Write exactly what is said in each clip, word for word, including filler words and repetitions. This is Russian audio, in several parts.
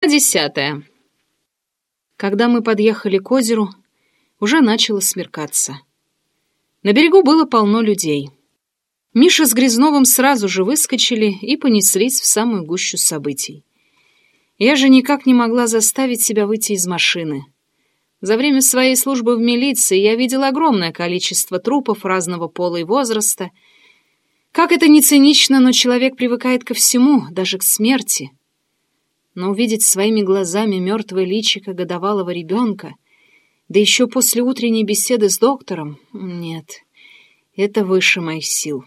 Глава десятая. Когда мы подъехали к озеру, уже начало смеркаться. На берегу было полно людей. Миша с Грязновым сразу же выскочили и понеслись в самую гущу событий. Я же никак не могла заставить себя выйти из машины. За время своей службы в милиции я видела огромное количество трупов разного пола и возраста. Как это ни цинично, но человек привыкает ко всему, даже к смерти. Но увидеть своими глазами мертвое личико годовалого ребенка, да еще после утренней беседы с доктором, нет, это выше моих сил.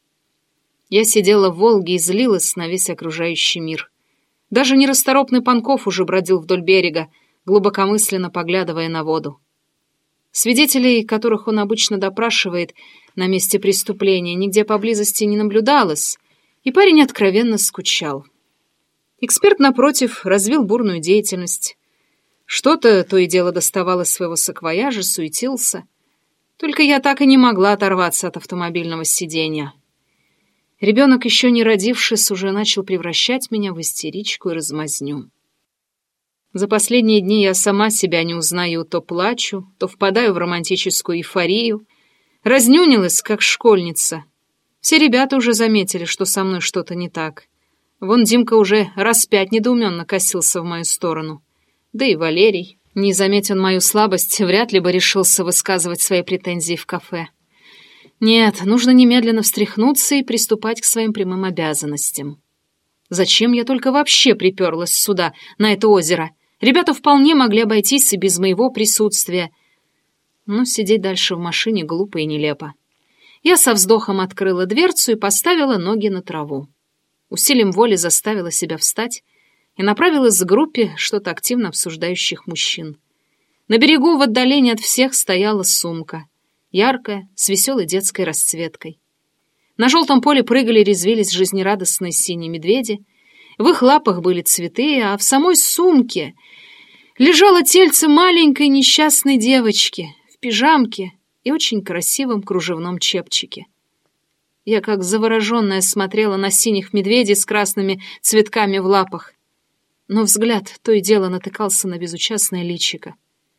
Я сидела в «Волге» и злилась на весь окружающий мир. Даже нерасторопный Панков уже бродил вдоль берега, глубокомысленно поглядывая на воду. Свидетелей, которых он обычно допрашивает на месте преступления, нигде поблизости не наблюдалось, и парень откровенно скучал. Эксперт, напротив, развил бурную деятельность. Что-то то и дело доставал из своего саквояжа, суетился. Только я так и не могла оторваться от автомобильного сиденья. Ребенок, еще не родившись, уже начал превращать меня в истеричку и размазню. За последние дни я сама себя не узнаю, то плачу, то впадаю в романтическую эйфорию. Разнюнилась, как школьница. Все ребята уже заметили, что со мной что-то не так. Вон Димка уже раз пять недоуменно косился в мою сторону. Да и Валерий, не заметя мою слабость, вряд ли бы решился высказывать свои претензии в кафе. Нет, нужно немедленно встряхнуться и приступать к своим прямым обязанностям. Зачем я только вообще приперлась сюда, на это озеро? Ребята вполне могли обойтись и без моего присутствия. Но сидеть дальше в машине глупо и нелепо. Я со вздохом открыла дверцу и поставила ноги на траву. Усилием воли заставила себя встать и направилась к группе что-то активно обсуждающих мужчин. На берегу в отдалении от всех стояла сумка, яркая, с веселой детской расцветкой. На желтом поле прыгали и резвились жизнерадостные синие медведи, в их лапах были цветы, а в самой сумке лежало тельце маленькой несчастной девочки в пижамке и очень красивом кружевном чепчике. Я, как завороженная, смотрела на синих медведей с красными цветками в лапах. Но взгляд то и дело натыкался на безучастное личико.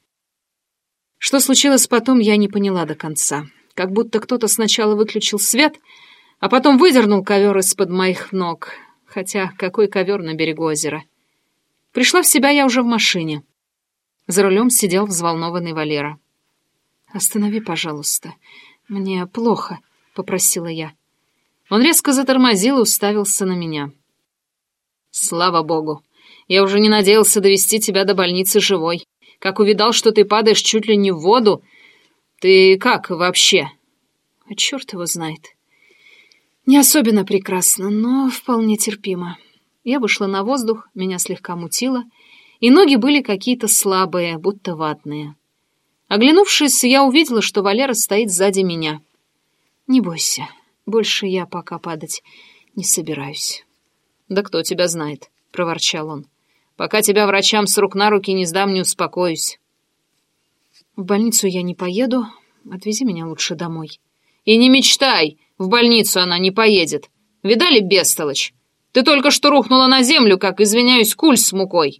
Что случилось потом, я не поняла до конца. Как будто кто-то сначала выключил свет, а потом выдернул ковер из-под моих ног. Хотя какой ковер на берегу озера? Пришла в себя я уже в машине. За рулем сидел взволнованный Валера. «Останови, пожалуйста. Мне плохо», — попросила я. Он резко затормозил и уставился на меня. «Слава богу! Я уже не надеялся довести тебя до больницы живой. Как увидал, что ты падаешь чуть ли не в воду. Ты как вообще?» «А черт его знает. Не особенно прекрасно, но вполне терпимо». Я вышла на воздух, меня слегка мутило, и ноги были какие-то слабые, будто ватные. Оглянувшись, я увидела, что Валера стоит сзади меня. «Не бойся. Больше я пока падать не собираюсь». «Да кто тебя знает», — проворчал он. «Пока тебя врачам с рук на руки не сдам, не успокоюсь». «В больницу я не поеду. Отвези меня лучше домой». «И не мечтай! В больницу она не поедет. Видали, бестолочь? Ты только что рухнула на землю, как, извиняюсь, куль с мукой».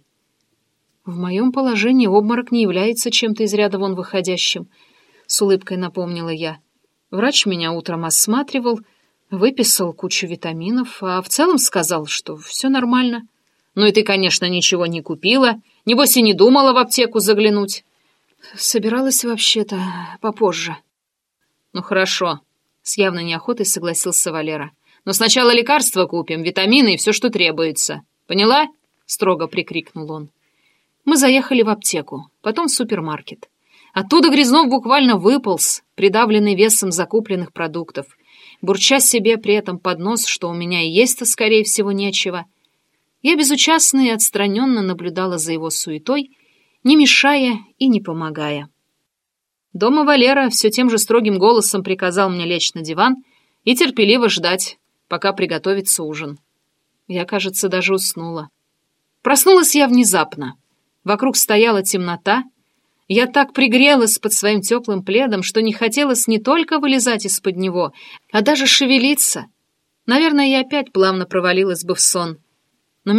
«В моем положении обморок не является чем-то из ряда вон выходящим», — с улыбкой напомнила я. «Врач меня утром осматривал, выписал кучу витаминов, а в целом сказал, что все нормально». «Ну и ты, конечно, ничего не купила. Небось и не думала в аптеку заглянуть». «Собиралась вообще-то попозже». «Ну хорошо», — с явной неохотой согласился Валера. «Но сначала лекарства купим, витамины и все, что требуется. Поняла?» — строго прикрикнул он. Мы заехали в аптеку, потом в супермаркет. Оттуда Грязнов буквально выполз, придавленный весом закупленных продуктов, бурча себе при этом под нос, что у меня и есть-то, скорее всего, нечего. Я безучастно и отстраненно наблюдала за его суетой, не мешая и не помогая. Дома Валера все тем же строгим голосом приказал мне лечь на диван и терпеливо ждать, пока приготовится ужин. Я, кажется, даже уснула. Проснулась я внезапно. Вокруг стояла темнота. Я так пригрелась под своим теплым пледом, что не хотелось не только вылезать из-под него, а даже шевелиться. Наверное, я опять плавно провалилась бы в сон. Но меня вдруг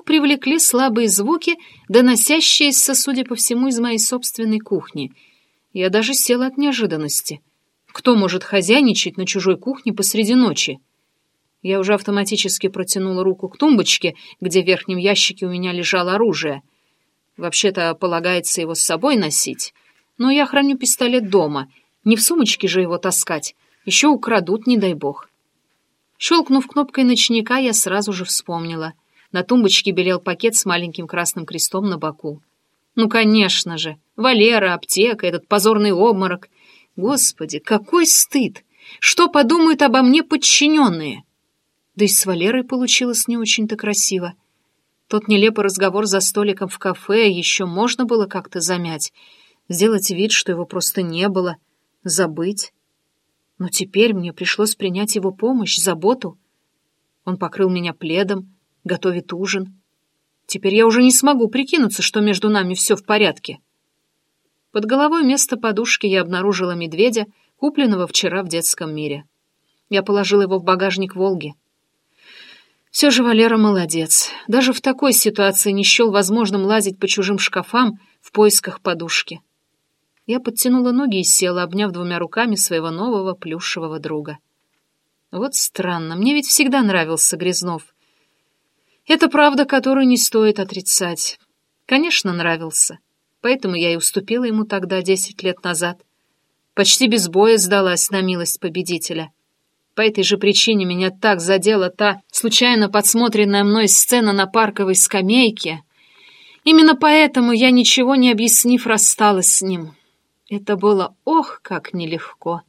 привлекли слабые звуки, доносящиеся, судя по всему, из моей собственной кухни. Я даже села от неожиданности. Кто может хозяйничать на чужой кухне посреди ночи? Я уже автоматически протянула руку к тумбочке, где в верхнем ящике у меня лежало оружие. Вообще-то полагается его с собой носить, но я храню пистолет дома, не в сумочке же его таскать, еще украдут, не дай бог. Щелкнув кнопкой ночника, я сразу же вспомнила. На тумбочке белел пакет с маленьким красным крестом на боку. Ну, конечно же, Валера, аптека, этот позорный обморок. Господи, какой стыд! Что подумают обо мне подчиненные? Да и с Валерой получилось не очень-то красиво. Тот нелепый разговор за столиком в кафе еще можно было как-то замять, сделать вид, что его просто не было, забыть. Но теперь мне пришлось принять его помощь, заботу. Он покрыл меня пледом, готовит ужин. Теперь я уже не смогу прикинуться, что между нами все в порядке. Под головой вместо подушки я обнаружила медведя, купленного вчера в детском мире. Я положила его в багажник «Волги». Все же Валера молодец. Даже в такой ситуации не счел возможным лазить по чужим шкафам в поисках подушки. Я подтянула ноги и села, обняв двумя руками своего нового плюшевого друга. Вот странно, мне ведь всегда нравился Грязнов. Это правда, которую не стоит отрицать. Конечно, нравился. Поэтому я и уступила ему тогда, десять лет назад. Почти без боя сдалась на милость победителя. По этой же причине меня так задела та случайно подсмотренная мной сцена на парковой скамейке. Именно поэтому я, ничего не объяснив, рассталась с ним. Это было ох, как нелегко.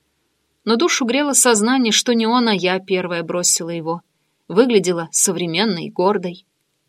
Но душу грело сознание, что не он, а я первая бросила его. Выглядела современной, гордой.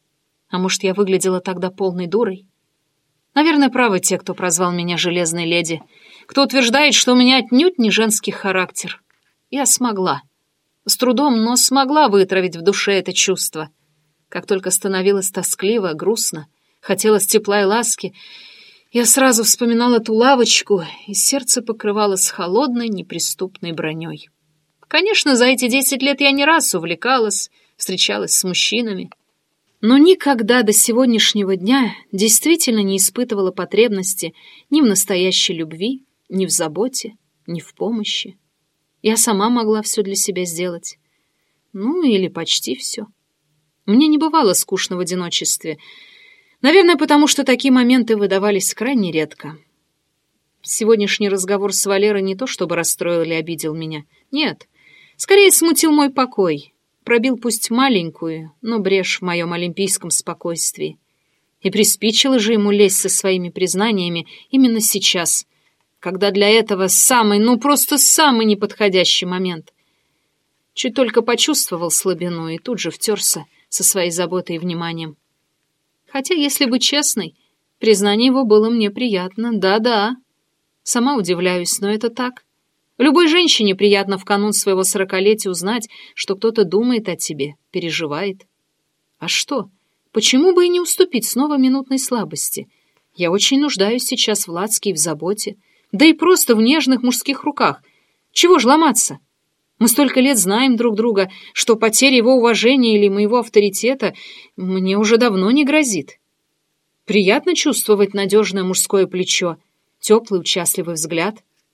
А может, я выглядела тогда полной дурой? Наверное, правы те, кто прозвал меня «железной леди», кто утверждает, что у меня отнюдь не женский характер. Я смогла. С трудом, но смогла вытравить в душе это чувство. Как только становилось тоскливо, грустно, хотелось тепла и ласки, я сразу вспоминала ту лавочку, и сердце покрывалось холодной, неприступной броней. Конечно, за эти десять лет я не раз увлекалась, встречалась с мужчинами, но никогда до сегодняшнего дня действительно не испытывала потребности ни в настоящей любви, ни в заботе, ни в помощи. Я сама могла все для себя сделать. Ну, или почти все. Мне не бывало скучно в одиночестве. Наверное, потому что такие моменты выдавались крайне редко. Сегодняшний разговор с Валерой не то чтобы расстроил или обидел меня. Нет, скорее смутил мой покой. Пробил пусть маленькую, но брешь в моем олимпийском спокойствии. И приспичило же ему лезть со своими признаниями именно сейчас, когда для этого самый, ну просто самый неподходящий момент. Чуть только почувствовал слабину и тут же втерся со своей заботой и вниманием. Хотя, если быть честной, признание его было мне приятно, да-да. Сама удивляюсь, но это так. Любой женщине приятно в канун своего сорокалетия узнать, что кто-то думает о тебе, переживает. А что? Почему бы и не уступить снова минутной слабости? Я очень нуждаюсь сейчас в ласке и в заботе, да и просто в нежных мужских руках. Чего ж ломаться? Мы столько лет знаем друг друга, что потеря его уважения или моего авторитета мне уже давно не грозит. Приятно чувствовать надежное мужское плечо, теплый участливый взгляд.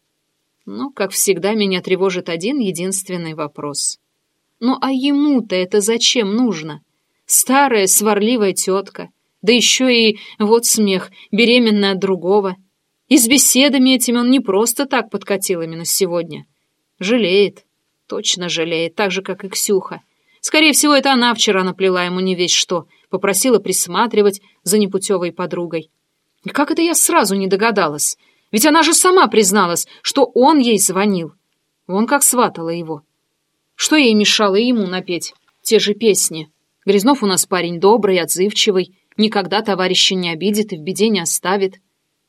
Но, как всегда, меня тревожит один единственный вопрос. Ну а ему-то это зачем нужно? Старая сварливая тетка, да еще и, вот смех, беременная от другого. И с беседами этими он не просто так подкатил именно сегодня. Жалеет, точно жалеет, так же, как и Ксюха. Скорее всего, это она вчера наплела ему не весть что, попросила присматривать за непутевой подругой. И как это я сразу не догадалась? Ведь она же сама призналась, что он ей звонил. Вон как сватала его. Что ей мешало ему напеть те же песни? Грязнов у нас парень добрый, отзывчивый, никогда товарища не обидит и в беде не оставит.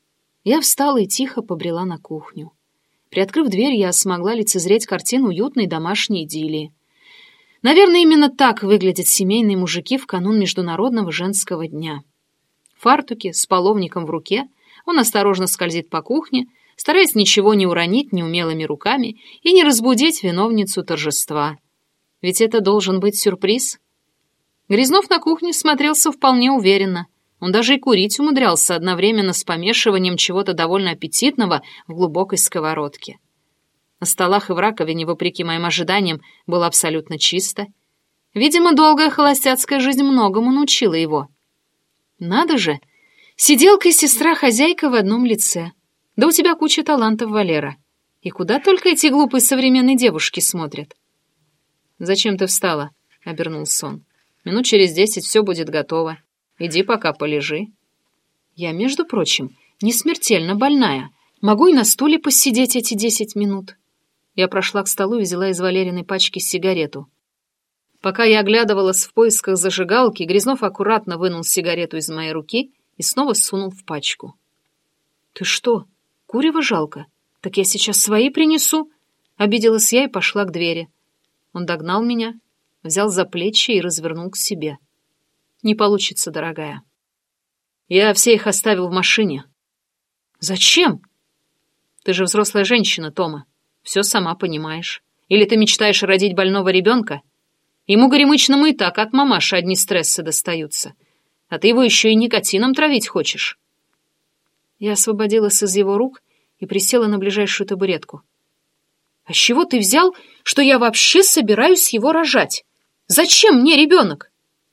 Я встала и тихо побрела на кухню. Приоткрыв дверь, я смогла лицезреть картину уютной домашней идиллии. Наверное, именно так выглядят семейные мужики в канун Международного женского дня. В фартуке, с половником в руке, он осторожно скользит по кухне, стараясь ничего не уронить неумелыми руками и не разбудить виновницу торжества. Ведь это должен быть сюрприз. Грязнов на кухне смотрелся вполне уверенно. Он даже и курить умудрялся одновременно с помешиванием чего-то довольно аппетитного в глубокой сковородке. На столах и в раковине, вопреки моим ожиданиям, было абсолютно чисто. Видимо, долгая холостяцкая жизнь многому научила его. Надо же! Сиделка и сестра-хозяйка в одном лице. Да у тебя куча талантов, Валера. И куда только эти глупые современные девушки смотрят? «Зачем ты встала?» — обернулся он. «Минут через десять все будет готово. Иди пока полежи». «Я, между прочим, не смертельно больная. Могу и на стуле посидеть эти десять минут». Я прошла к столу и взяла из Валериной пачки сигарету. Пока я оглядывалась в поисках зажигалки, Грязнов аккуратно вынул сигарету из моей руки и снова сунул в пачку. «Ты что, курева жалко? Так я сейчас свои принесу?» Обиделась я и пошла к двери. Он догнал меня, взял за плечи и развернул к себе. «Не получится, дорогая. Я все их оставил в машине». «Зачем?» «Ты же взрослая женщина, Тома. Все сама понимаешь. Или ты мечтаешь родить больного ребенка? Ему горемычному и так от мамаши одни стрессы достаются. А ты его еще и никотином травить хочешь». Я освободилась из его рук и присела на ближайшую табуретку. «А с чего ты взял, что я вообще собираюсь его рожать? Зачем мне ребенок?»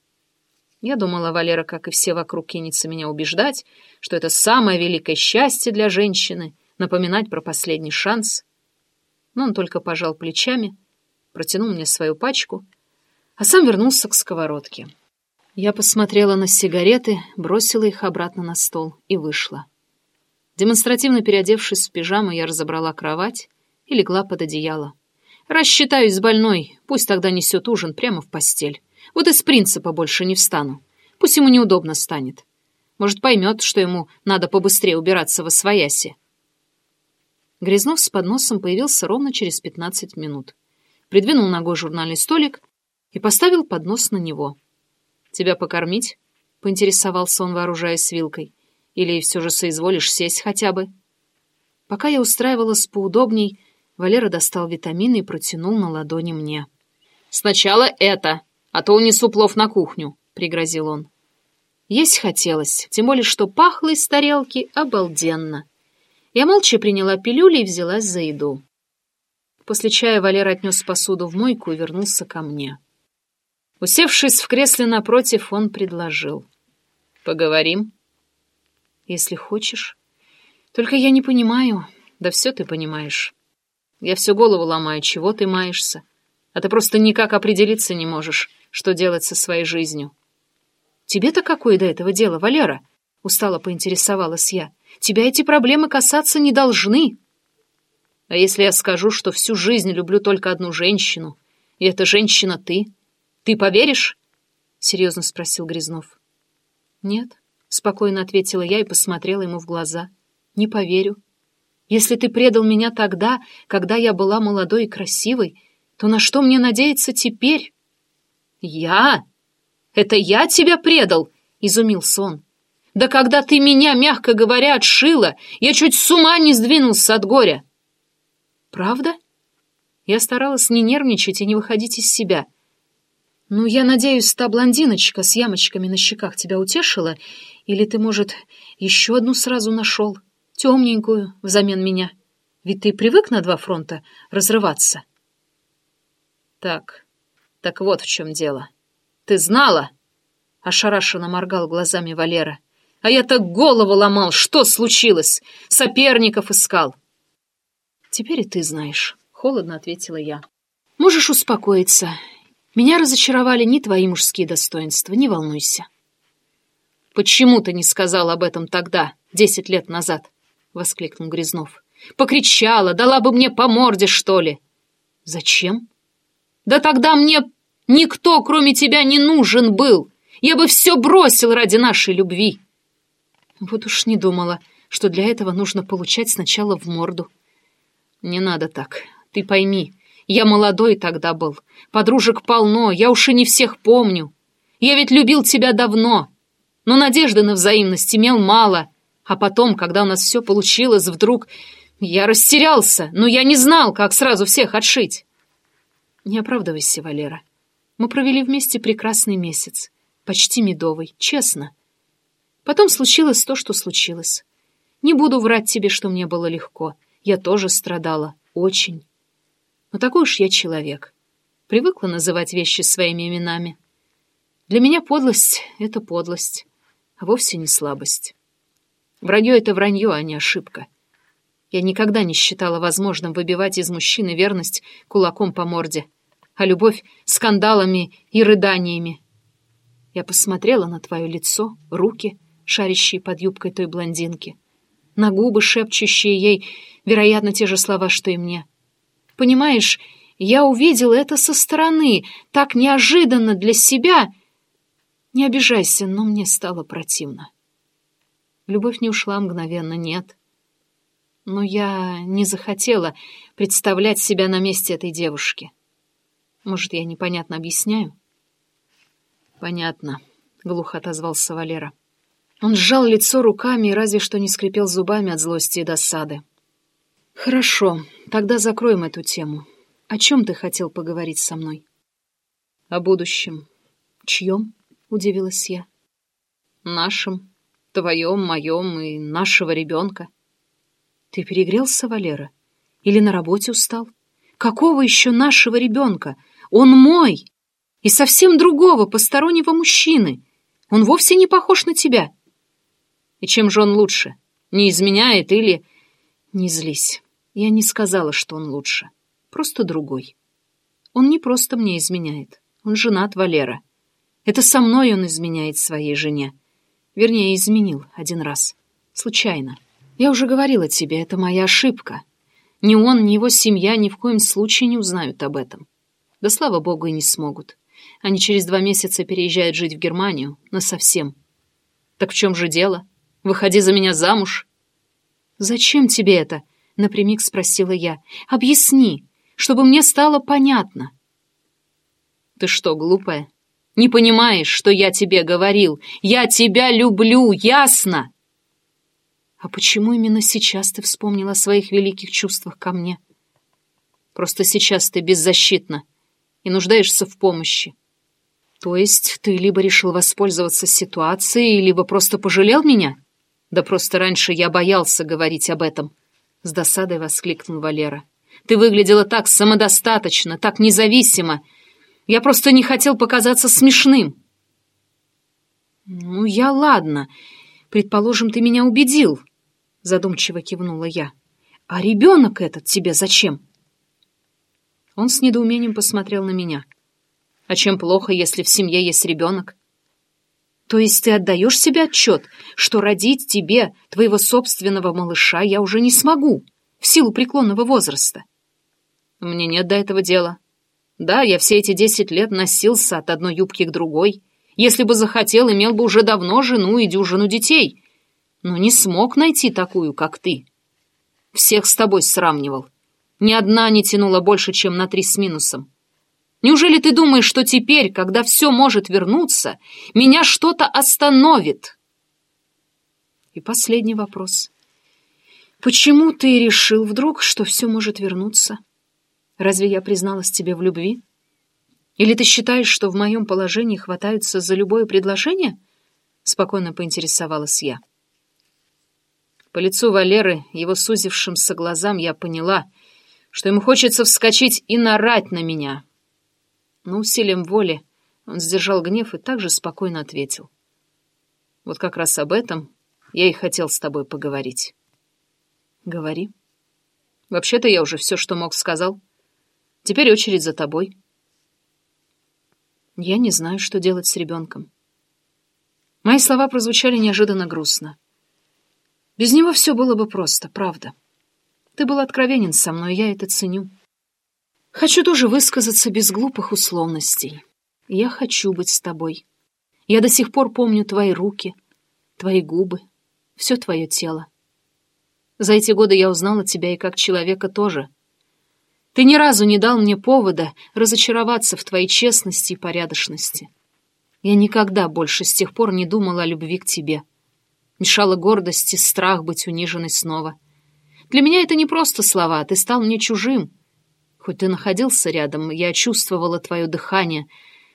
Я думала, Валера, как и все вокруг, кинется меня убеждать, что это самое великое счастье для женщины — напоминать про последний шанс. Но он только пожал плечами, протянул мне свою пачку, а сам вернулся к сковородке. Я посмотрела на сигареты, бросила их обратно на стол и вышла. Демонстративно переодевшись в пижаму, я разобрала кровать и легла под одеяло. Рассчитаюсь с больной, пусть тогда несет ужин прямо в постель. Вот из принципа больше не встану. Пусть ему неудобно станет. Может, поймет, что ему надо побыстрее убираться восвояси. Грязнов с подносом появился ровно через пятнадцать минут. Придвинул ногой журнальный столик и поставил поднос на него. «Тебя покормить?» — поинтересовался он, вооружаясь вилкой. «Или все же соизволишь сесть хотя бы?» Пока я устраивалась поудобней, Валера достал витамины и протянул на ладони мне. «Сначала это, а то унесу плов на кухню», — пригрозил он. Есть хотелось, тем более что пахло из тарелки обалденно. Я молча приняла пилюли и взялась за еду. После чая Валера отнес посуду в мойку и вернулся ко мне. Усевшись в кресле напротив, он предложил. «Поговорим?» «Если хочешь. Только я не понимаю». «Да все ты понимаешь. Я всю голову ломаю, чего ты маешься. А ты просто никак определиться не можешь, что делать со своей жизнью». «Тебе-то какое до этого дело, Валера?» — устало поинтересовалась я. «Тебя эти проблемы касаться не должны». «А если я скажу, что всю жизнь люблю только одну женщину, и эта женщина ты, ты поверишь?» — серьезно спросил Грязнов. «Нет», — спокойно ответила я и посмотрела ему в глаза. «Не поверю. Если ты предал меня тогда, когда я была молодой и красивой, то на что мне надеяться теперь?» «Я? Это я тебя предал?» — изумился он. «Да когда ты меня, мягко говоря, отшила, я чуть с ума не сдвинулся от горя». «Правда?» Я старалась не нервничать и не выходить из себя. «Ну, я надеюсь, та блондиночка с ямочками на щеках тебя утешила, или ты, может, еще одну сразу нашел, темненькую, взамен меня? Ведь ты привык на два фронта разрываться». «Так, так вот в чем дело. Ты знала?» — ошарашенно моргал глазами Валера. «А я так голову ломал, что случилось? Соперников искал». «Теперь и ты знаешь», — холодно ответила я. «Можешь успокоиться. Меня разочаровали не твои мужские достоинства, не волнуйся». «Почему ты не сказал об этом тогда, десять лет назад?» — воскликнул Грязнов. «Покричала, дала бы мне по морде, что ли». «Зачем?» «Да тогда мне никто, кроме тебя, не нужен был. Я бы все бросил ради нашей любви». Вот уж не думала, что для этого нужно получать сначала в морду. «Не надо так. Ты пойми, я молодой тогда был. Подружек полно, я уж и не всех помню. Я ведь любил тебя давно, но надежды на взаимность имел мало. А потом, когда у нас все получилось, вдруг я растерялся, но я не знал, как сразу всех отшить». «Не оправдывайся, Валера. Мы провели вместе прекрасный месяц, почти медовый, честно. Потом случилось то, что случилось. Не буду врать тебе, что мне было легко. Я тоже страдала, очень. Но такой уж я человек. Привыкла называть вещи своими именами. Для меня подлость — это подлость, а вовсе не слабость. Вранье — это вранье, а не ошибка. Я никогда не считала возможным выбивать из мужчины верность кулаком по морде, а любовь — скандалами и рыданиями. Я посмотрела на твое лицо, руки, шарящие под юбкой той блондинки, на губы, шепчущие ей, вероятно, те же слова, что и мне. Понимаешь, я увидела это со стороны, так неожиданно для себя. Не обижайся, но мне стало противно. Любовь не ушла мгновенно, нет. Но я не захотела представлять себя на месте этой девушки. Может, я непонятно объясняю? Понятно, — глухо отозвался Валера. Он сжал лицо руками и разве что не скрипел зубами от злости и досады. Хорошо, тогда закроем эту тему. О чем ты хотел поговорить со мной? О будущем. Чьем? — удивилась я. Нашем, твоем, моем и нашего ребенка. Ты перегрелся, Валера? Или на работе устал? Какого еще нашего ребенка? Он мой! И совсем другого, постороннего мужчины. Он вовсе не похож на тебя. И чем же он лучше? Не изменяет или... Не злись. Я не сказала, что он лучше. Просто другой. Он не просто мне изменяет. Он женат, Валера. Это со мной он изменяет своей жене. Вернее, изменил один раз. Случайно. Я уже говорила тебе, это моя ошибка. Ни он, ни его семья ни в коем случае не узнают об этом. Да, слава богу, и не смогут. Они через два месяца переезжают жить в Германию. Насовсем. Так в чем же дело? Выходи за меня замуж. Зачем тебе это? Напрямик спросила я. Объясни, чтобы мне стало понятно. Ты что, глупая? Не понимаешь, что я тебе говорил? Я тебя люблю, ясно? А почему именно сейчас ты вспомнила о своих великих чувствах ко мне? Просто сейчас ты беззащитна и нуждаешься в помощи. То есть ты либо решил воспользоваться ситуацией, либо просто пожалел меня? Да просто раньше я боялся говорить об этом. С досадой воскликнул Валера. Ты выглядела так самодостаточно, так независимо. Я просто не хотел показаться смешным. Ну, я ладно. Предположим, ты меня убедил. Задумчиво кивнула я. А ребенок этот тебе зачем? Он с недоумением посмотрел на меня. А чем плохо, если в семье есть ребенок? То есть ты отдаешь себе отчет, что родить тебе, твоего собственного малыша, я уже не смогу, в силу преклонного возраста? Мне нет до этого дела. Да, я все эти десять лет носился от одной юбки к другой. Если бы захотел, имел бы уже давно жену и дюжину детей. Но не смог найти такую, как ты. Всех с тобой сравнивал. Ни одна не тянула больше, чем на три с минусом. Неужели ты думаешь, что теперь, когда все может вернуться, меня что-то остановит? И последний вопрос. Почему ты решил вдруг, что все может вернуться? Разве я призналась тебе в любви? Или ты считаешь, что в моем положении хватаются за любое предложение? Спокойно поинтересовалась я. По лицу Валеры, его сузившимся глазам, я поняла, что ему хочется вскочить и наорать на меня. Но усилием воли он сдержал гнев и также спокойно ответил. Вот как раз об этом я и хотел с тобой поговорить. Говори. Вообще-то я уже все, что мог, сказал. Теперь очередь за тобой. Я не знаю, что делать с ребенком. Мои слова прозвучали неожиданно грустно. Без него все было бы просто, правда. Ты был откровенен со мной, я это ценю. Хочу тоже высказаться без глупых условностей. Я хочу быть с тобой. Я до сих пор помню твои руки, твои губы, все твое тело. За эти годы я узнала тебя и как человека тоже. Ты ни разу не дал мне повода разочароваться в твоей честности и порядочности. Я никогда больше с тех пор не думала о любви к тебе. Мешала гордость и страх быть униженной снова. Для меня это не просто слова, ты стал мне чужим. Хоть ты находился рядом, я чувствовала твое дыхание,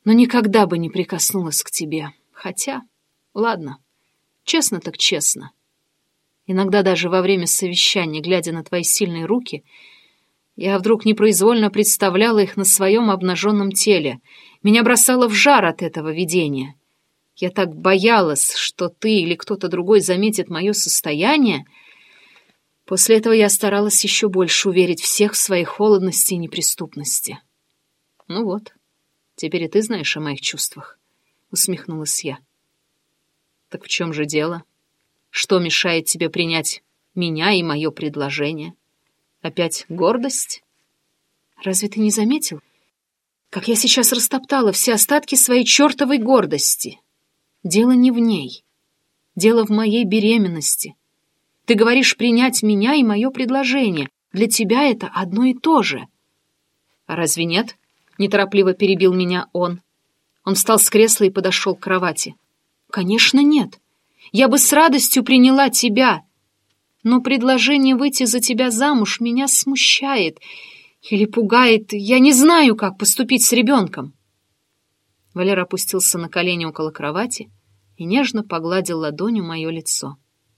но никогда бы не прикоснулась к тебе. Хотя, ладно, честно так честно. Иногда даже во время совещания, глядя на твои сильные руки, я вдруг непроизвольно представляла их на своем обнаженном теле. Меня бросало в жар от этого видения. Я так боялась, что ты или кто-то другой заметит мое состояние. После этого я старалась еще больше уверить всех в своей холодности и неприступности. Ну вот, теперь и ты знаешь о моих чувствах, — усмехнулась я. Так в чем же дело? Что мешает тебе принять меня и мое предложение? Опять гордость? Разве ты не заметил, как я сейчас растоптала все остатки своей чертовой гордости? Дело не в ней. Дело в моей беременности. Ты говоришь принять меня и мое предложение. Для тебя это одно и то же. А разве нет? Неторопливо перебил меня он. Он встал с кресла и подошел к кровати. Конечно, нет. Я бы с радостью приняла тебя. Но предложение выйти за тебя замуж меня смущает или пугает. Я не знаю, как поступить с ребенком. Валера опустился на колени около кровати и нежно погладил ладонью мое лицо.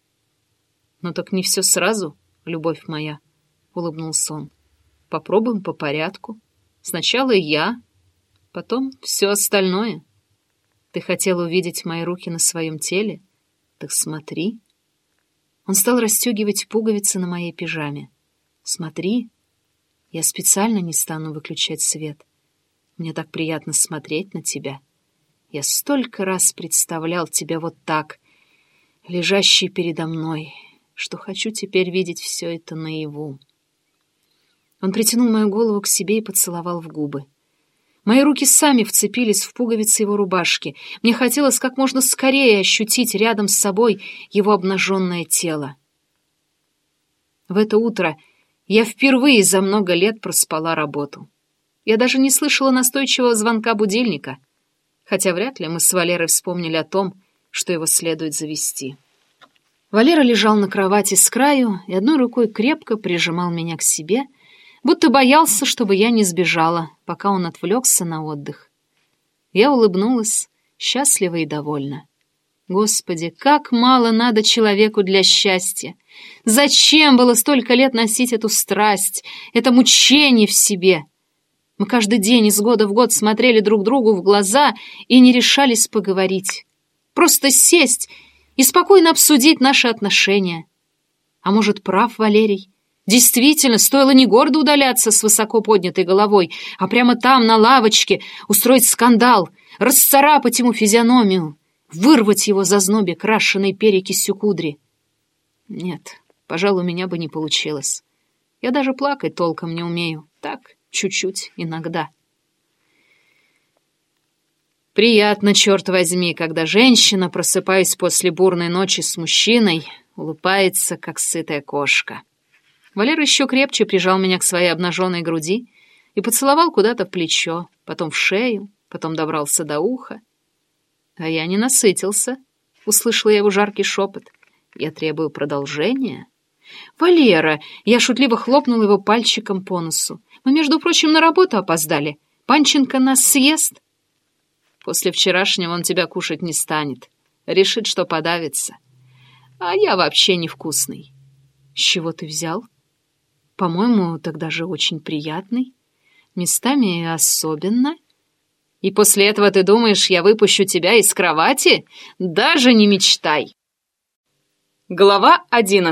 «Ну так не все сразу, любовь моя», — улыбнулся он. «Попробуем по порядку. Сначала я, потом все остальное. Ты хотела увидеть мои руки на своем теле? Так смотри». Он стал расстегивать пуговицы на моей пижаме. «Смотри, я специально не стану выключать свет. Мне так приятно смотреть на тебя. Я столько раз представлял тебя вот так, лежащей передо мной, что хочу теперь видеть все это наяву». Он притянул мою голову к себе и поцеловал в губы. Мои руки сами вцепились в пуговицы его рубашки. Мне хотелось как можно скорее ощутить рядом с собой его обнаженное тело. В это утро я впервые за много лет проспала работу. Я даже не слышала настойчивого звонка будильника, хотя вряд ли мы с Валерой вспомнили о том, что его следует завести. Валера лежал на кровати с краю и одной рукой крепко прижимал меня к себе, будто боялся, чтобы я не сбежала, пока он отвлекся на отдых. Я улыбнулась, счастлива и довольна. Господи, как мало надо человеку для счастья! Зачем было столько лет носить эту страсть, это мучение в себе? Мы каждый день из года в год смотрели друг другу в глаза и не решались поговорить. Просто сесть и спокойно обсудить наши отношения. А может, прав Валерий? Действительно, стоило не гордо удаляться с высоко поднятой головой, а прямо там, на лавочке, устроить скандал, расцарапать ему физиономию, вырвать его зазнобе крашеной перекисью кудри. Нет, пожалуй, у меня бы не получилось. Я даже плакать толком не умею. Так, чуть-чуть, иногда. Приятно, черт возьми, когда женщина, просыпаясь после бурной ночи с мужчиной, улыбается, как сытая кошка. Валера еще крепче прижал меня к своей обнаженной груди и поцеловал куда-то в плечо, потом в шею, потом добрался до уха. А я не насытился, услышала я его жаркий шепот. Я требую продолжения. «Валера!» — я шутливо хлопнула его пальчиком по носу. «Мы, между прочим, на работу опоздали. Панченко нас съест». «После вчерашнего он тебя кушать не станет. Решит, что подавится. А я вообще невкусный». «С чего ты взял? По-моему, тогда же очень приятный. Местами особенно. И после этого ты думаешь, я выпущу тебя из кровати? Даже не мечтай». Глава одиннадцатая.